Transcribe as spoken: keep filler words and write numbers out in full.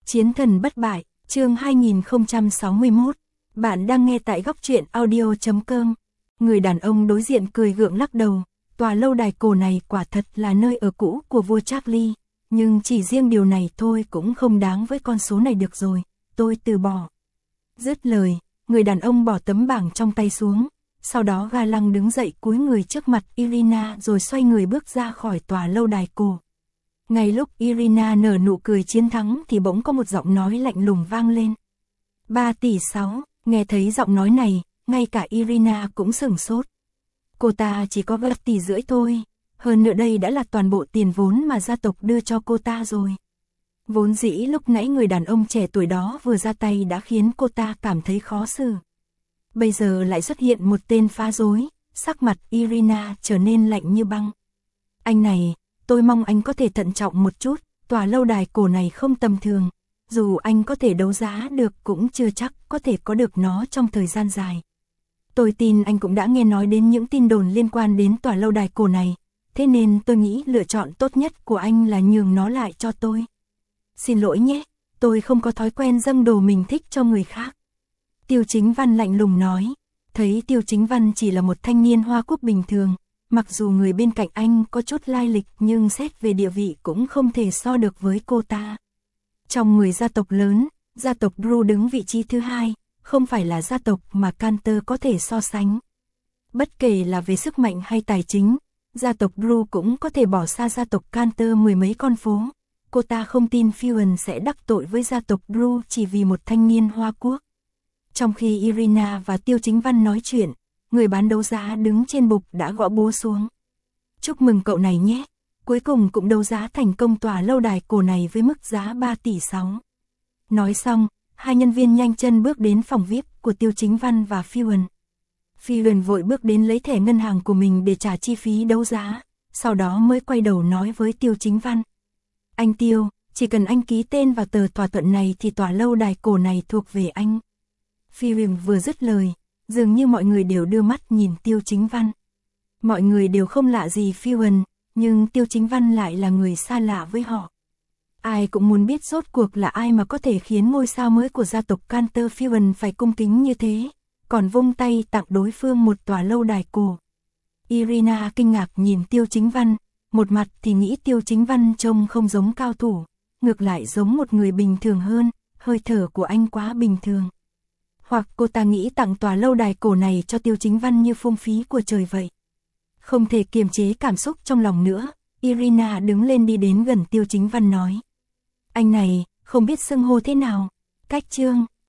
Chiến thần bất bại, chương hai nghìn không trăm sáu mươi mốt. Bạn đang nghe tại góc truyện audio chấm com. Người đàn ông đối diện cười gượng lắc đầu, tòa lâu đài cổ này quả thật là nơi ở cũ của vua Charlie, nhưng chỉ riêng điều này thôi cũng không đáng với con số này được rồi, tôi từ bỏ. Dứt lời, người đàn ông bỏ tấm bảng trong tay xuống, sau đó ga lăng đứng dậy cúi người trước mặt Irina rồi xoay người bước ra khỏi tòa lâu đài cổ. Ngay lúc Irina nở nụ cười chiến thắng thì bỗng có một giọng nói lạnh lùng vang lên. ba tỷ sáu, nghe thấy giọng nói này, ngay cả Irina cũng sửng sốt. Cô ta chỉ có ba tỷ rưỡi thôi, hơn nữa đây đã là toàn bộ tiền vốn mà gia tộc đưa cho cô ta rồi. Vốn dĩ lúc nãy người đàn ông trẻ tuổi đó vừa ra tay đã khiến cô ta cảm thấy khó xử. Bây giờ lại xuất hiện một tên phá rối, sắc mặt Irina trở nên lạnh như băng. Anh này, tôi mong anh có thể thận trọng một chút, tòa lâu đài cổ này không tầm thường. Dù anh có thể đấu giá được cũng chưa chắc có thể có được nó trong thời gian dài. Tôi tin anh cũng đã nghe nói đến những tin đồn liên quan đến tòa lâu đài cổ này, thế nên tôi nghĩ lựa chọn tốt nhất của anh là nhường nó lại cho tôi. Xin lỗi nhé, tôi không có thói quen dâng đồ mình thích cho người khác. Tiêu Chính Văn lạnh lùng nói, thấy Tiêu Chính Văn chỉ là một thanh niên Hoa Quốc bình thường, mặc dù người bên cạnh anh có chút lai lịch nhưng xét về địa vị cũng không thể so được với cô ta. Trong người gia tộc lớn, gia tộc Drew đứng vị trí thứ hai, không phải là gia tộc mà Carter có thể so sánh. Bất kể là về sức mạnh hay tài chính, gia tộc Drew cũng có thể bỏ xa gia tộc Carter mười mấy con phố. Cô ta không tin Fuan sẽ đắc tội với gia tộc Drew chỉ vì một thanh niên Hoa Quốc. Trong khi Irina và Tiêu Chính Văn nói chuyện, người bán đấu giá đứng trên bục đã gõ búa xuống. Chúc mừng cậu này nhé, cuối cùng cũng đấu giá thành công tòa lâu đài cổ này với mức giá ba tỷ sáu. Nói xong, hai nhân viên nhanh chân bước đến phòng vi ai pi của Tiêu Chính Văn và Fuan. Fuan vội bước đến lấy thẻ ngân hàng của mình để trả chi phí đấu giá, sau đó mới quay đầu nói với Tiêu Chính Văn. Anh Tiêu, chỉ cần anh ký tên vào tờ thỏa thuận này thì tòa lâu đài cổ này thuộc về anh. Fuan vừa dứt lời, dường như mọi người đều đưa mắt nhìn Tiêu Chính Văn. Mọi người đều không lạ gì Fuan, nhưng Tiêu Chính Văn lại là người xa lạ với họ. Ai cũng muốn biết rốt cuộc là ai mà có thể khiến ngôi sao mới của gia tộc Carter Fuan phải cung kính như thế, còn vung tay tặng đối phương một tòa lâu đài cổ. Irina kinh ngạc nhìn Tiêu Chính Văn, một mặt thì nghĩ Tiêu Chính Văn trông không giống cao thủ, ngược lại giống một người bình thường hơn, hơi thở của anh quá bình thường. Hoặc cô ta nghĩ tặng tòa lâu đài cổ này cho Tiêu Chính Văn như phung phí của trời vậy. Không thể kiềm chế cảm xúc trong lòng nữa, Irina đứng lên đi đến gần Tiêu Chính Văn nói. Anh này, không biết xưng hô thế nào? Cách Trương,